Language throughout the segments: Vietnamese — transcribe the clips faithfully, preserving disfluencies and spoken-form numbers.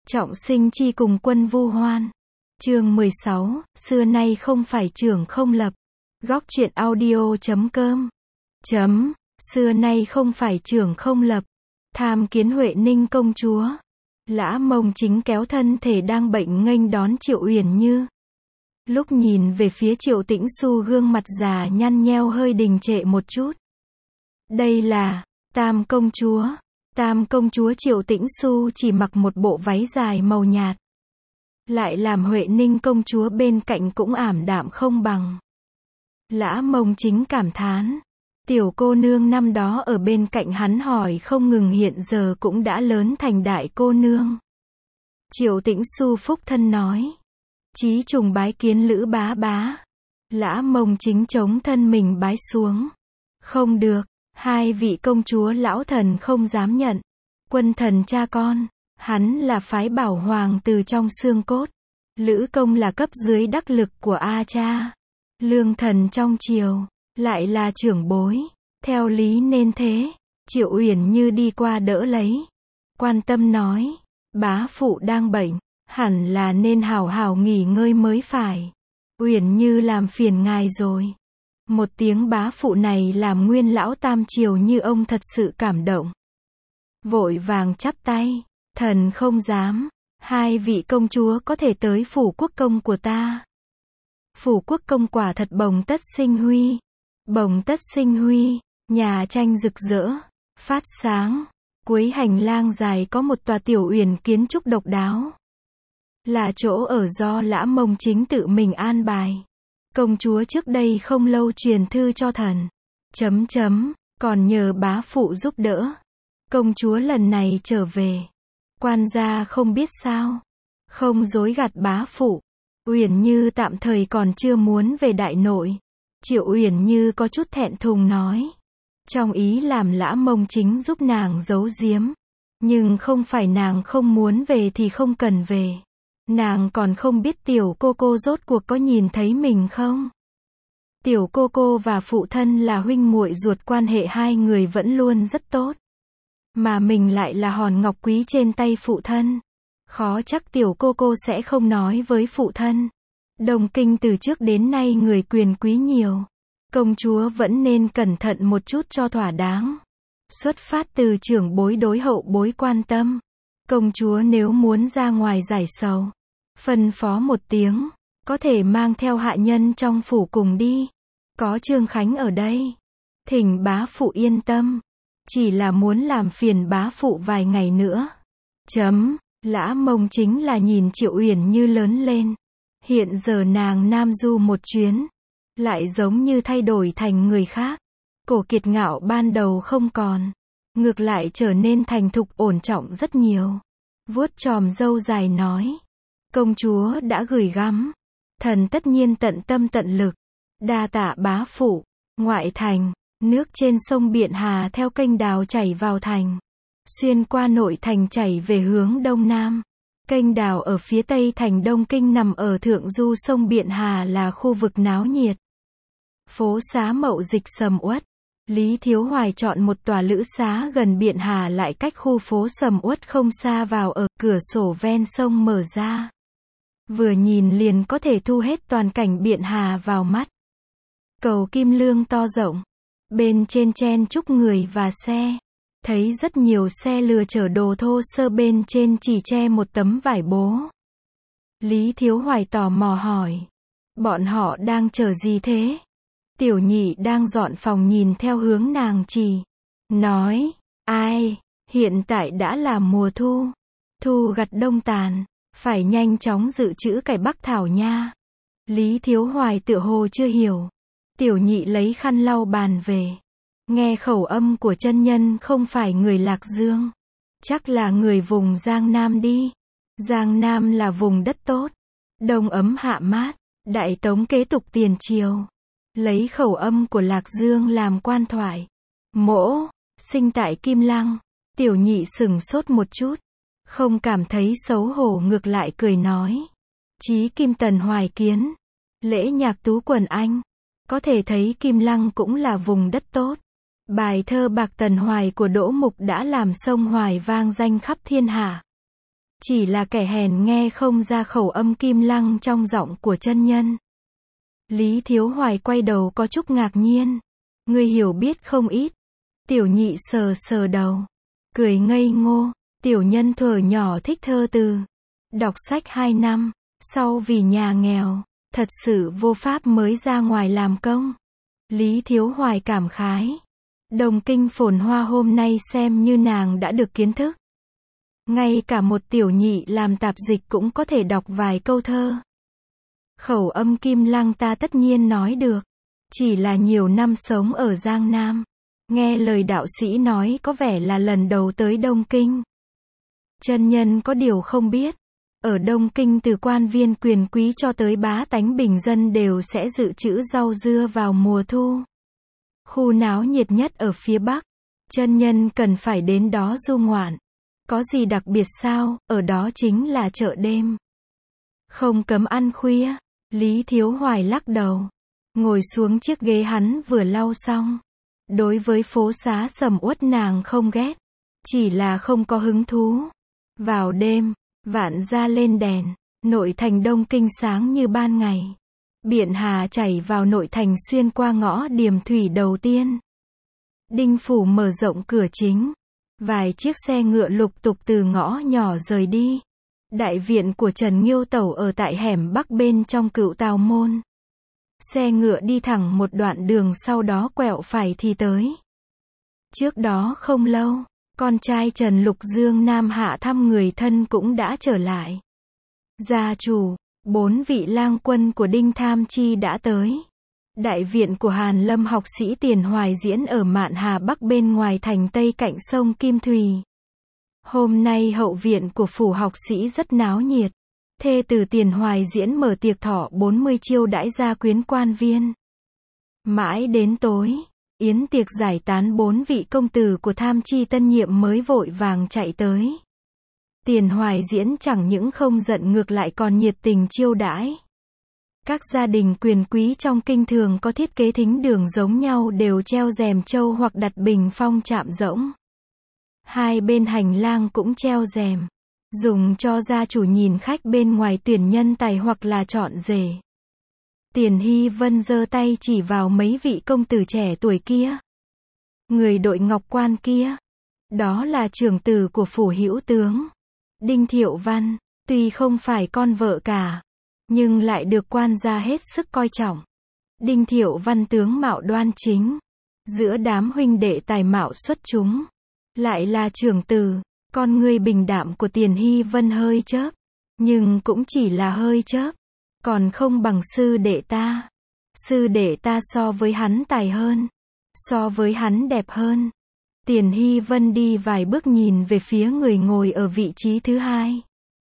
Trọng sinh chi cùng quân vu hoan. Chương mười sáu, xưa nay không phải trưởng không lập. Góc truyện audio chấm com. Chấm, xưa nay không phải trưởng không lập. Tham kiến Huệ Ninh công chúa. Lã Mông Chính kéo thân thể đang bệnh nghênh đón Triệu Uyển Như. Lúc nhìn về phía Triệu Tĩnh Xu, gương mặt già nhăn nheo hơi đình trệ một chút. Đây là Tam công chúa. Tam công chúa Triệu Tĩnh Xu chỉ mặc một bộ váy dài màu nhạt, lại làm Huệ Ninh công chúa bên cạnh cũng ảm đạm không bằng. Lã Mông Chính cảm thán, tiểu cô nương năm đó ở bên cạnh hắn hỏi không ngừng hiện giờ cũng đã lớn thành đại cô nương. Triệu Tĩnh Xu phúc thân nói, chí trùng bái kiến Lữ bá bá. Lã Mông Chính chống thân mình bái xuống. Không được, hai vị công chúa lão thần không dám nhận. Quân thần cha con, hắn là phái bảo hoàng từ trong xương cốt. Lữ công là cấp dưới đắc lực của A cha. Lương thần trong triều, lại là trưởng bối. Theo lý nên thế. Triệu Uyển Như đi qua đỡ lấy. Quan tâm nói, bá phụ đang bệnh, hẳn là nên hào hào nghỉ ngơi mới phải. Uyển Như làm phiền ngài rồi. Một tiếng bá phụ này làm nguyên lão tam triều như ông thật sự cảm động. Vội vàng chắp tay, thần không dám. Hai vị công chúa có thể tới phủ quốc công của ta. Phủ quốc công quả thật bồng tất sinh huy. Bồng tất sinh huy, nhà tranh rực rỡ, phát sáng. Cuối hành lang dài có một tòa tiểu uyển kiến trúc độc đáo. Là chỗ ở do Lã Mông Chính tự mình an bài. Công chúa trước đây không lâu truyền thư cho thần. Chấm chấm, còn nhờ bá phụ giúp đỡ. Công chúa lần này trở về. Quan gia không biết sao. Không dối gạt bá phụ. Uyển Như tạm thời còn chưa muốn về đại nội. Triệu Uyển Như có chút thẹn thùng nói. Trong ý làm Lã Mông Chính giúp nàng giấu giếm. Nhưng không phải nàng không muốn về thì không cần về. Nàng còn không biết tiểu cô cô rốt cuộc có nhìn thấy mình không? Tiểu cô cô và phụ thân là huynh muội ruột, quan hệ hai người vẫn luôn rất tốt. Mà mình lại là hòn ngọc quý trên tay phụ thân. Khó chắc tiểu cô cô sẽ không nói với phụ thân. Đồng Kinh từ trước đến nay người quyền quý nhiều. Công chúa vẫn nên cẩn thận một chút cho thỏa đáng. Xuất phát từ trưởng bối đối hậu bối quan tâm. Công chúa nếu muốn ra ngoài giải sầu, phân phó một tiếng, có thể mang theo hạ nhân trong phủ cùng đi. Có Trương Khánh ở đây. Thỉnh bá phụ yên tâm. Chỉ là muốn làm phiền bá phụ vài ngày nữa. Chấm, Lã Mông Chính là nhìn Triệu Uyển Như lớn lên. Hiện giờ nàng nam du một chuyến, lại giống như thay đổi thành người khác. Cổ kiệt ngạo ban đầu không còn. Ngược lại trở nên thành thục ổn trọng rất nhiều. Vuốt chòm râu dài nói. Công chúa đã gửi gắm. Thần tất nhiên tận tâm tận lực. Đa tạ bá phụ. Ngoại thành, nước trên sông Biện Hà theo kênh đào chảy vào thành. Xuyên qua nội thành chảy về hướng đông nam. Kênh đào ở phía tây thành Đông Kinh nằm ở thượng du sông Biện Hà là khu vực náo nhiệt. Phố xá mậu dịch sầm uất. Lý Thiếu Hoài chọn một tòa lữ xá gần Biện Hà lại cách khu phố sầm uất không xa vào ở, cửa sổ ven sông mở ra. Vừa nhìn liền có thể thu hết toàn cảnh Biện Hà vào mắt. Cầu Kim Lương to rộng. Bên trên chen chúc người và xe. Thấy rất nhiều xe lừa chở đồ thô sơ, bên trên chỉ che một tấm vải bố. Lý Thiếu Hoài tò mò hỏi. Bọn họ đang chở gì thế? Tiểu nhị đang dọn phòng nhìn theo hướng nàng chỉ. Nói, ai, hiện tại đã là mùa thu. Thu gặt đông tàn. Phải nhanh chóng dự trữ cải bắc thảo nha. Lý Thiếu Hoài tựa hồ chưa hiểu. Tiểu nhị lấy khăn lau bàn về. Nghe khẩu âm của chân nhân không phải người Lạc Dương. Chắc là người vùng Giang Nam đi. Giang Nam là vùng đất tốt. Đông ấm hạ mát. Đại Tống kế tục tiền triều. Lấy khẩu âm của Lạc Dương làm quan thoại. Mỗ, sinh tại Kim Lăng. Tiểu nhị sửng sốt một chút. Không cảm thấy xấu hổ, ngược lại cười nói. Chí Kim Tần Hoài Kiến. Lễ nhạc tú quần anh. Có thể thấy Kim Lăng cũng là vùng đất tốt. Bài thơ Bạc Tần Hoài của Đỗ Mục đã làm sông Hoài vang danh khắp thiên hạ. Chỉ là kẻ hèn nghe không ra khẩu âm kim lăng trong giọng của chân nhân. Lý Thiếu Hoài quay đầu có chút ngạc nhiên. Ngươi hiểu biết không ít. Tiểu nhị sờ sờ đầu. Cười ngây ngô. Tiểu nhân thuở nhỏ thích thơ từ. Đọc sách hai năm. Sau vì nhà nghèo. Thật sự vô pháp mới ra ngoài làm công. Lý Thiếu Hoài cảm khái. Đồng kinh phồn hoa hôm nay xem như nàng đã được kiến thức. Ngay cả một tiểu nhị làm tạp dịch cũng có thể đọc vài câu thơ. Khẩu âm kim lăng ta tất nhiên nói được. Chỉ là nhiều năm sống ở Giang Nam. Nghe lời đạo sĩ nói có vẻ là lần đầu tới Đông Kinh. Chân nhân có điều không biết. Ở Đông Kinh từ quan viên quyền quý cho tới bá tánh bình dân đều sẽ dự trữ rau dưa vào mùa thu. Khu náo nhiệt nhất ở phía Bắc. Chân nhân cần phải đến đó du ngoạn. Có gì đặc biệt sao, ở đó chính là chợ đêm. Không cấm ăn khuya. Lý Thiếu Hoài lắc đầu. Ngồi xuống chiếc ghế hắn vừa lau xong. Đối với phố xá sầm uất nàng không ghét. Chỉ là không có hứng thú. Vào đêm, vạn gia lên đèn. Nội thành Đông Kinh sáng như ban ngày. Biển Hà chảy vào nội thành xuyên qua ngõ Điềm Thủy đầu tiên. Đinh Phủ mở rộng cửa chính. Vài chiếc xe ngựa lục tục từ ngõ nhỏ rời đi. Đại viện của Trần Nghiêu Tẩu ở tại hẻm bắc bên trong Cựu Tào Môn. Xe ngựa đi thẳng một đoạn đường sau đó quẹo phải thì tới. Trước đó không lâu, con trai Trần Lục Dương Nam hạ thăm người thân cũng đã trở lại. Gia chủ, bốn vị lang quân của Đinh Tham Chi đã tới. Đại viện của Hàn Lâm học sĩ Tiền Hoài diễn ở Mạn Hà Bắc bên ngoài thành Tây cạnh sông Kim Thùy. Hôm nay hậu viện của phủ học sĩ rất náo nhiệt. Thê tử Tiền Hoài diễn mở tiệc thọ bốn mươi chiêu đãi gia quyến quan viên. Mãi đến tối, yến tiệc giải tán bốn vị công tử của Tham Chi tân nhiệm mới vội vàng chạy tới. Tiền Hoài diễn chẳng những không giận ngược lại còn nhiệt tình chiêu đãi. Các gia đình quyền quý trong kinh thường có thiết kế thính đường giống nhau đều treo rèm châu hoặc đặt bình phong chạm rỗng. Hai bên hành lang cũng treo rèm, dùng cho gia chủ nhìn khách bên ngoài tuyển nhân tài hoặc là chọn rể. Tiền Hy Vân giơ tay chỉ vào mấy vị công tử trẻ tuổi kia. Người đội ngọc quan kia, đó là trưởng tử của phủ hữu tướng Đinh Thiệu Văn, tuy không phải con vợ cả, nhưng lại được quan gia hết sức coi trọng. Đinh Thiệu Văn tướng mạo đoan chính, giữa đám huynh đệ tài mạo xuất chúng, lại là trưởng tử. Con người bình đạm của Tiền Hy Vân hơi chớp, nhưng cũng chỉ là hơi chớp, còn không bằng sư đệ ta. Sư đệ ta so với hắn tài hơn, so với hắn đẹp hơn. Tiền Hy Vân đi vài bước nhìn về phía người ngồi ở vị trí thứ hai.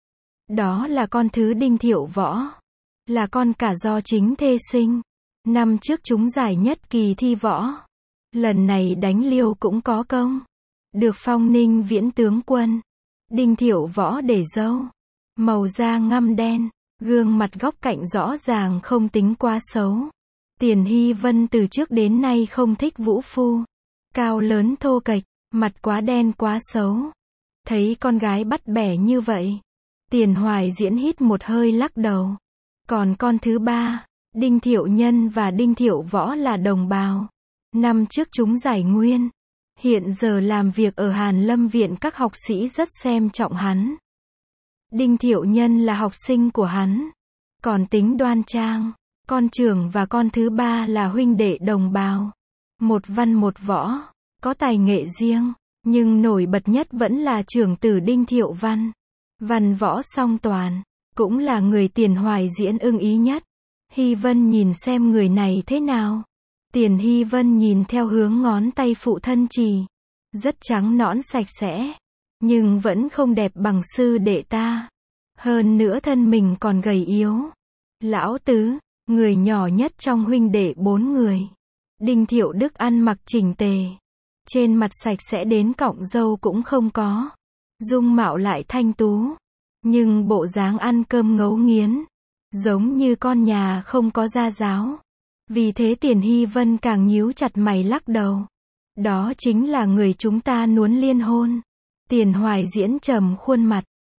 Đó là con thứ Đinh Thiệu Võ, là con cả do chính thê sinh. Năm trước chúng giải nhất kỳ thi võ, lần này đánh liêu cũng có công, được phong Ninh Viễn tướng quân. Đinh Thiệu Võ để râu, màu da ngăm đen, gương mặt góc cạnh rõ ràng không tính quá xấu. Tiền Hy Vân từ trước đến nay không thích vũ phu, cao lớn thô kệch, mặt quá đen quá xấu. Thấy con gái bắt bẻ như vậy, Tiền Hoài diễn hít một hơi lắc đầu. Còn con thứ ba, Đinh Thiệu Nhân và Đinh Thiệu Võ là đồng bào. Năm trước chúng giải nguyên, hiện giờ làm việc ở Hàn Lâm viện, các học sĩ rất xem trọng hắn. Đinh Thiệu Nhân là học sinh của hắn, còn tính đoan trang. Con trưởng và con thứ ba là huynh đệ đồng bào, một văn một võ, có tài nghệ riêng, nhưng nổi bật nhất vẫn là trưởng tử Đinh Thiệu Văn. Văn võ song toàn, cũng là người Tiền Hoài diễn ưng ý nhất. Hy Vân nhìn xem người này thế nào. Tiền Hy Vân nhìn theo hướng ngón tay phụ thân chỉ, rất trắng nõn sạch sẽ, nhưng vẫn không đẹp bằng sư đệ ta. Hơn nữa thân mình còn gầy yếu. Lão tứ, người nhỏ nhất trong huynh đệ bốn người. Đinh Thiệu Đức ăn mặc chỉnh tề, trên mặt sạch sẽ đến cọng râu cũng không có, dung mạo lại thanh tú, nhưng bộ dáng ăn cơm ngấu nghiến, giống như con nhà không có gia giáo. Vì thế Tiền Hy Vân càng nhíu chặt mày lắc đầu. Đó chính là người chúng ta muốn liên hôn. Tiền Hoài diễn trầm khuôn mặt,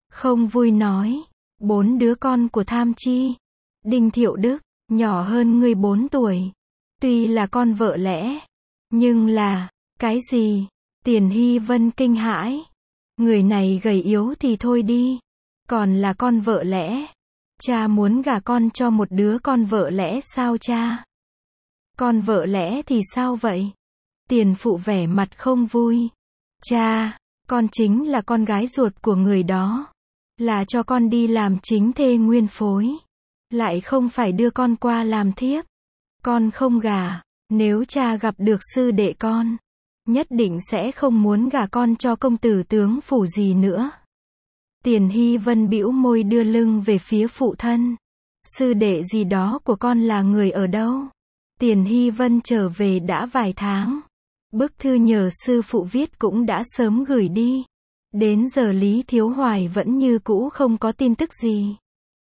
không vui nói, bốn đứa con của Tham Chi. Đinh Thiệu Đức, nhỏ hơn ngươi bốn tuổi. Tuy là con vợ lẽ, nhưng là, cái gì? Tiền Hy Vân kinh hãi. Người này gầy yếu thì thôi đi. Còn là con vợ lẽ. Cha muốn gả con cho một đứa con vợ lẽ sao cha? Con vợ lẽ thì sao vậy? Tiền Phụ vẻ mặt không vui. Cha, con chính là con gái ruột của người đó. Là cho con đi làm chính thê nguyên phối. Lại không phải đưa con qua làm thiếp. Con không gả. Nếu cha gặp được sư đệ con, nhất định sẽ không muốn gả con cho công tử tướng phủ gì nữa. Tiền Hy Vân bĩu môi đưa lưng về phía phụ thân. Sư đệ gì đó của con là người ở đâu? Tiền Hy Vân trở về đã vài tháng. Bức thư nhờ sư phụ viết cũng đã sớm gửi đi. Đến giờ Lý Thiếu Hoài vẫn như cũ không có tin tức gì.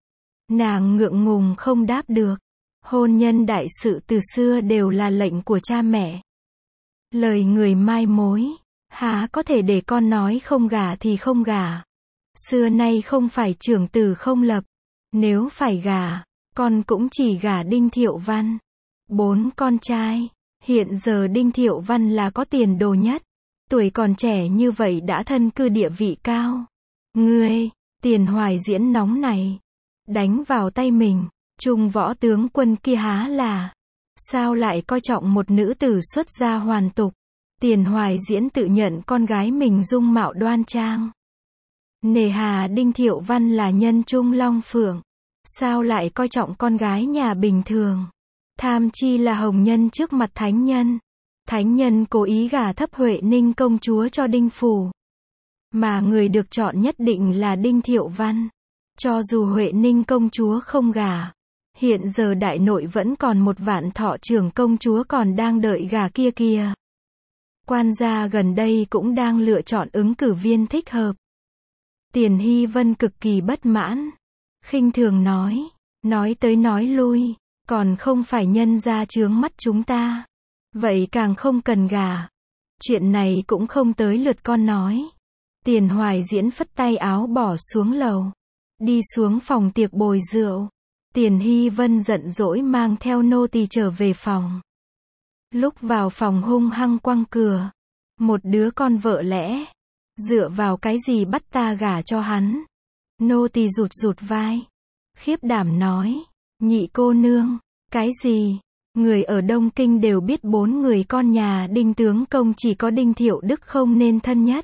Nàng ngượng ngùng không đáp được. Hôn nhân đại sự từ xưa đều là lệnh của cha mẹ. Lời người mai mối, há có thể để con nói không gả thì không gả. Xưa nay không phải trưởng tử không lập. Nếu phải gả, con cũng chỉ gả Đinh Thiệu Văn. Bốn con trai. Hiện giờ Đinh Thiệu Văn là có tiền đồ nhất. Tuổi còn trẻ như vậy đã thân cư địa vị cao. Ngươi, Tiền Hoài Diễn nóng này. Đánh vào tay mình. Trung võ tướng quân kia há là. Sao lại coi trọng một nữ tử xuất gia hoàn tục. Tiền Hoài Diễn tự nhận con gái mình dung mạo đoan trang. Nề hà Đinh Thiệu Văn là nhân trung long phượng. Sao lại coi trọng con gái nhà bình thường. Tham Chi là hồng nhân trước mặt thánh nhân. Thánh nhân cố ý gả thấp Huệ Ninh công chúa cho Đinh Phủ. Mà người được chọn nhất định là Đinh Thiệu Văn. Cho dù Huệ Ninh công chúa không gả, hiện giờ đại nội vẫn còn một Vạn Thọ trưởng công chúa còn đang đợi gả kia kìa. Quan gia gần đây cũng đang lựa chọn ứng cử viên thích hợp. Tiền Hy Vân cực kỳ bất mãn. Khinh thường nói. Nói tới nói lui. Còn không phải nhân ra chướng mắt chúng ta. Vậy càng không cần gả. Chuyện này cũng không tới lượt con nói. Tiền Hoài Diễn phất tay áo bỏ xuống lầu. Đi xuống phòng tiệc bồi rượu. Tiền Hy Vân giận dỗi mang theo nô tỳ trở về phòng. Lúc vào phòng hung hăng quăng cửa. Một đứa con vợ lẽ. Dựa vào cái gì bắt ta gả cho hắn? Nô tỳ rụt rụt vai. Khiếp đảm nói. Nhị cô nương. Cái gì? Người ở Đông Kinh đều biết bốn người con nhà Đinh tướng công chỉ có Đinh Thiệu Đức không nên thân nhất.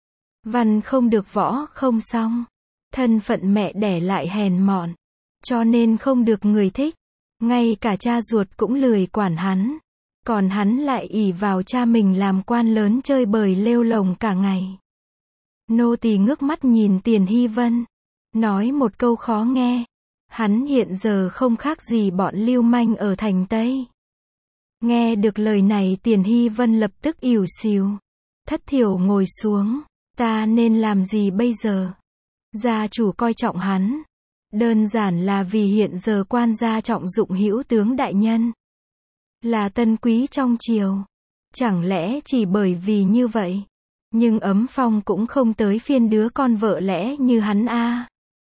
Văn không được võ không xong. Thân phận mẹ đẻ lại hèn mọn. Cho nên không được người thích. Ngay cả cha ruột cũng lười quản hắn. Còn hắn lại ỷ vào cha mình làm quan lớn chơi bời lêu lồng cả ngày. Nô tỳ ngước mắt nhìn Tiền Hy Vân. Nói một câu khó nghe. Hắn hiện giờ không khác gì bọn lưu manh ở thành Tây. Nghe được lời này Tiền Hy Vân lập tức ỉu xìu. Thất thiểu ngồi xuống. Ta nên làm gì bây giờ? Gia chủ coi trọng hắn. Đơn giản là vì hiện giờ quan gia trọng dụng hữu tướng đại nhân. Là tân quý trong triều. Chẳng lẽ chỉ bởi vì như vậy. Nhưng Ấm Phong cũng không tới phiên đứa con vợ lẽ như hắn a. À.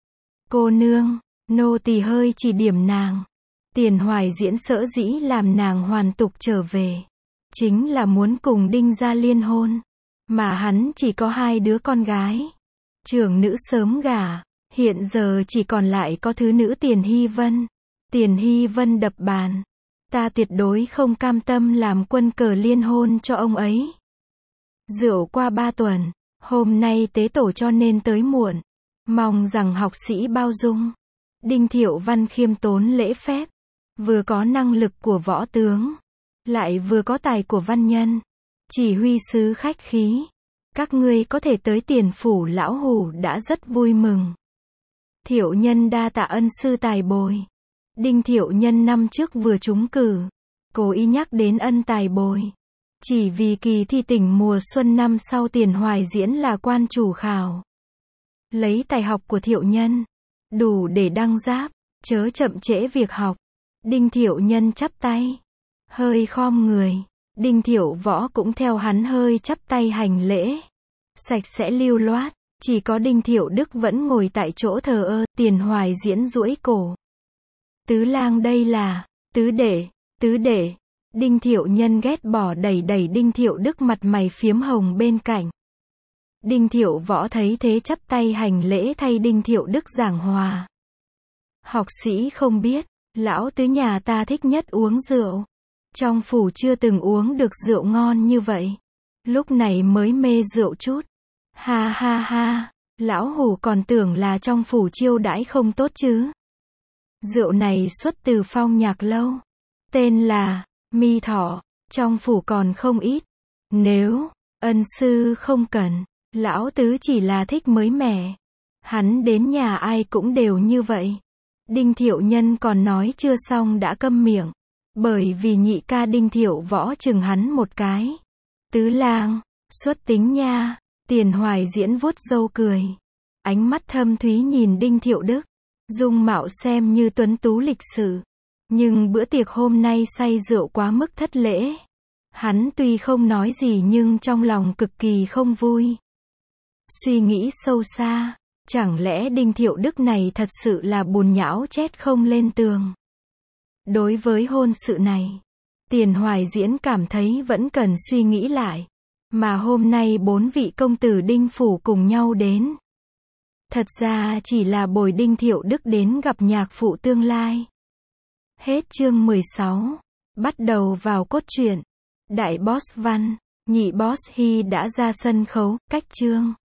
Cô nương, nô tỳ hơi chỉ điểm nàng. Tiền Hoài Diễn sở dĩ làm nàng hoàn tục trở về. Chính là muốn cùng Đinh gia liên hôn. Mà hắn chỉ có hai đứa con gái. Trưởng nữ sớm gả. Hiện giờ chỉ còn lại có thứ nữ Tiền Hy Vân. Tiền Hy Vân đập bàn. Ta tuyệt đối không cam tâm làm quân cờ liên hôn cho ông ấy. Rượu qua ba tuần. Hôm nay tế tổ cho nên tới muộn. Mong rằng học sĩ bao dung. Đinh Thiệu Văn khiêm tốn lễ phép. Vừa có năng lực của võ tướng. Lại vừa có tài của văn nhân. Chỉ huy sứ khách khí. Các ngươi có thể tới Tiền phủ lão hủ đã rất vui mừng. Thiệu nhân đa tạ ân sư tài bồi. Đinh Thiệu Nhân năm trước vừa trúng cử. Cố ý nhắc đến ân tài bồi. Chỉ vì kỳ thi tỉnh mùa xuân năm sau Tiền Hoài Diễn là quan chủ khảo. Lấy tài học của Thiệu Nhân. Đủ để đăng giáp. Chớ chậm trễ việc học. Đinh Thiệu Nhân chắp tay. Hơi khom người. Đinh Thiệu Võ cũng theo hắn hơi chắp tay hành lễ. Sạch sẽ lưu loát. Chỉ có Đinh Thiệu Đức vẫn ngồi tại chỗ thờ ơ, Tiền Hoài Diễn duỗi cổ. Tứ lang đây là, tứ đệ, tứ đệ. Đinh Thiệu Nhân ghét bỏ đẩy đẩy Đinh Thiệu Đức mặt mày phiếm hồng bên cạnh. Đinh Thiệu Võ thấy thế chắp tay hành lễ thay Đinh Thiệu Đức giảng hòa. Học sĩ không biết, lão tứ nhà ta thích nhất uống rượu. Trong phủ chưa từng uống được rượu ngon như vậy. Lúc này mới mê rượu chút. Ha ha ha, lão hủ còn tưởng là trong phủ chiêu đãi không tốt chứ. Rượu này xuất từ Phong Nhạc Lâu. Tên là Mi Thọ, trong phủ còn không ít. Nếu ân sư không cần, lão tứ chỉ là thích mới mẻ. Hắn đến nhà ai cũng đều như vậy. Đinh Thiệu Nhân còn nói chưa xong đã câm miệng. Bởi vì nhị ca Đinh Thiệu Võ chừng hắn một cái. Tứ lang, xuất tính nha. Tiền Hoài Diễn vuốt râu cười. Ánh mắt thâm thúy nhìn Đinh Thiệu Đức. Dung mạo xem như tuấn tú lịch sự. Nhưng bữa tiệc hôm nay say rượu quá mức thất lễ. Hắn tuy không nói gì nhưng trong lòng cực kỳ không vui. Suy nghĩ sâu xa. Chẳng lẽ Đinh Thiệu Đức này thật sự là bùn nhão chết không lên tường. Đối với hôn sự này, Tiền Hoài Diễn cảm thấy vẫn cần suy nghĩ lại. Mà hôm nay bốn vị công tử Đinh phủ cùng nhau đến. Thật ra chỉ là bồi Đinh Thiệu Đức đến gặp nhạc phụ tương lai. Hết chương mười sáu. Bắt đầu vào cốt truyện. Đại boss Văn, nhị boss Hy đã ra sân khấu, cách chương.